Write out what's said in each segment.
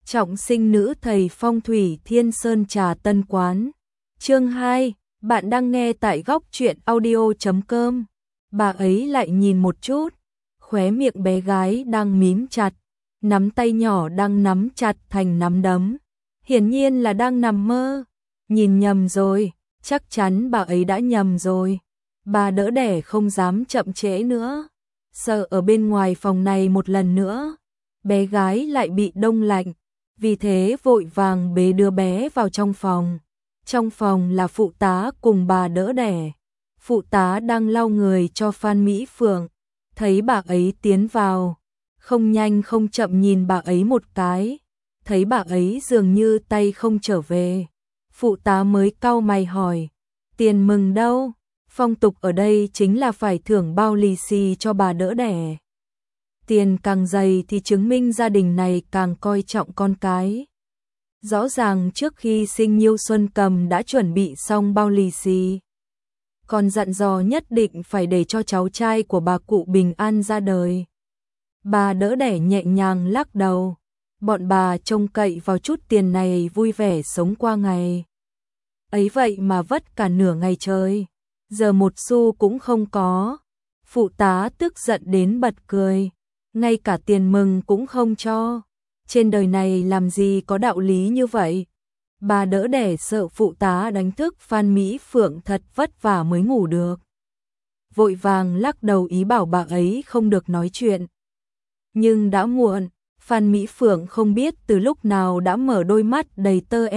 Trọng sinh nữ thầy phong thủy Thiên Sơn Trà Tân Quán. Chương 2, bạn đang nghe tại góc truyện audio.com. Bà ấy lại nhìn một chút, khóe miệng bé gái đang mím chặt, nắm tay nhỏ đang nắm chặt thành nắm đấm. Hiển nhiên là đang nằm mơ. Nhìn nhầm rồi, chắc chắn bà ấy đã nhầm rồi. Bà đỡ đẻ không dám chậm trễ nữa, sợ ở bên ngoài phòng này một lần nữa bé gái lại bị đông lạnh, vì thế vội vàng bế đứa bé vào trong phòng. Trong phòng là phụ tá cùng bà đỡ đẻ. Phụ tá đang lau người cho Phan Mỹ Phượng, thấy bà ấy tiến vào, không nhanh không chậm nhìn bà ấy một cái, thấy bà ấy dường như tay không trở về. Phụ tá mới cau mày hỏi, tiền mừng đâu? Phong tục ở đây chính là phải thưởng bao lì xì cho bà đỡ đẻ. Tiền càng dày thì chứng minh gia đình này càng coi trọng con cái. Rõ ràng trước khi sinh Nhiêu Xuân Cầm đã chuẩn bị xong bao lì xì, còn dặn dò nhất định phải để cho cháu trai của bà cụ bình an ra đời. Bà đỡ đẻ nhẹ nhàng lắc đầu, bọn bà trông cậy vào chút tiền này vui vẻ sống qua ngày. Ấy vậy mà vất cả nửa ngày trời, giờ một xu cũng không có. Phụ tá tức giận đến bật cười, ngay cả tiền mừng cũng không cho. Trên đời này làm gì có đạo lý như vậy. Bà đỡ đẻ sợ phụ tá đánh thức Phan Mỹ Phượng thật vất vả mới ngủ được, vội vàng lắc đầu ý bảo bà ấy không được nói chuyện. Nhưng đã muộn, Phan Mỹ Phượng không biết từ lúc nào đã mở đôi mắt đầy tơ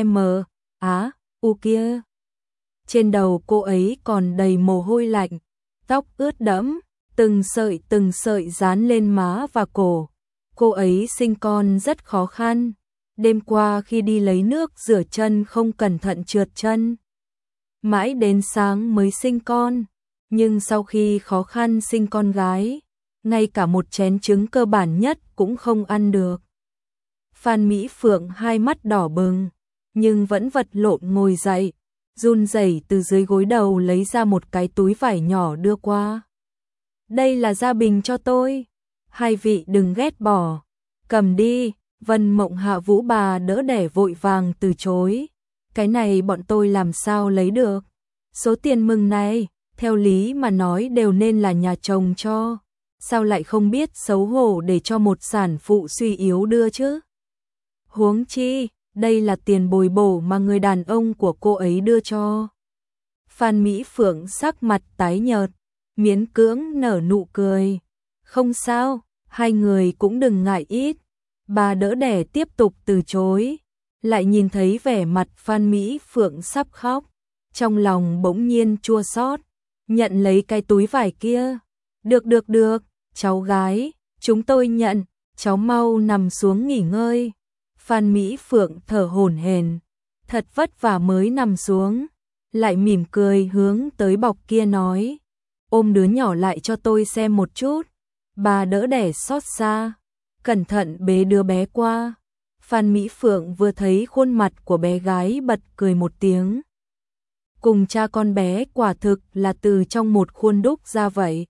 u kia. Trên đầu cô ấy còn đầy mồ hôi lạnh, tóc ướt đẫm, từng sợi dán lên má và cổ. Cô ấy sinh con rất khó khăn. Đêm qua khi đi lấy nước rửa chân không cẩn thận trượt chân, mãi đến sáng mới sinh con. Nhưng sau khi khó khăn sinh con gái, ngay cả một chén trứng cơ bản nhất cũng không ăn được. Phan Mỹ Phượng hai mắt đỏ bừng, nhưng vẫn vật lộn ngồi dậy, run rẩy từ dưới gối đầu lấy ra một cái túi vải nhỏ đưa qua. Đây là gia bình cho tôi, hai vị đừng ghét bỏ, cầm đi. Vân Mộng Hạ Vũ bà đỡ đẻ vội vàng từ chối, cái này bọn tôi làm sao lấy được. Số tiền mừng này, theo lý mà nói đều nên là nhà chồng cho, sao lại không biết xấu hổ để cho một sản phụ suy yếu đưa chứ. Huống chi, đây là tiền bồi bổ mà người đàn ông của cô ấy đưa cho. Phan Mỹ Phượng sắc mặt tái nhợt, miễn cưỡng nở nụ cười. Không sao, hai người cũng đừng ngại ít. Bà đỡ đẻ tiếp tục từ chối, lại nhìn thấy vẻ mặt Phan Mỹ Phượng sắp khóc, trong lòng bỗng nhiên chua xót, nhận lấy cái túi vải kia. Được, cháu gái, chúng tôi nhận, cháu mau nằm xuống nghỉ ngơi. Phan Mỹ Phượng thở hổn hển, thật vất vả mới nằm xuống, lại mỉm cười hướng tới bọc kia nói, ôm đứa nhỏ lại cho tôi xem một chút. Bà đỡ đẻ xót xa, cẩn thận bế đứa bé qua. Phan Mỹ Phượng vừa thấy khuôn mặt của bé gái bật cười một tiếng. Cùng cha con bé quả thực là từ trong một khuôn đúc ra vậy.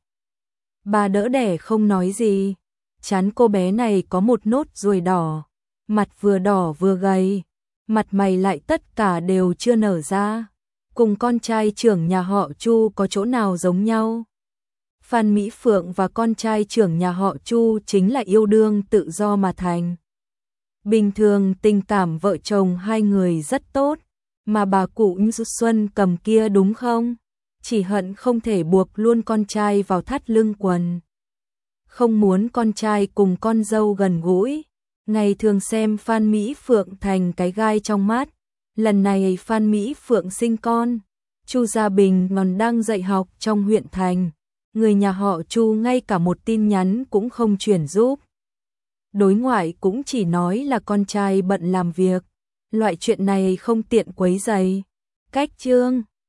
Bà đỡ đẻ không nói gì, trán cô bé này có một nốt ruồi đỏ, mặt vừa đỏ vừa gầy, mặt mày lại tất cả đều chưa nở ra, cùng con trai trưởng nhà họ Chu có chỗ nào giống nhau. Phan Mỹ Phượng và con trai trưởng nhà họ Chu chính là yêu đương tự do mà thành. Bình thường tình cảm vợ chồng hai người rất tốt, mà bà cụ Xuân Cầm kia đúng không? Chỉ hận không thể buộc luôn con trai vào thắt lưng quần. Không muốn con trai cùng con dâu gần gũi, ngày thường xem Phan Mỹ Phượng thành cái gai trong mắt. Lần này Phan Mỹ Phượng sinh con, Chu Gia Bình còn đang dạy học trong huyện thành. Người nhà họ Chu ngay cả một tin nhắn cũng không chuyển giúp. Đối ngoại cũng chỉ nói là con trai bận làm việc, loại chuyện này không tiện quấy rầy. Cách chương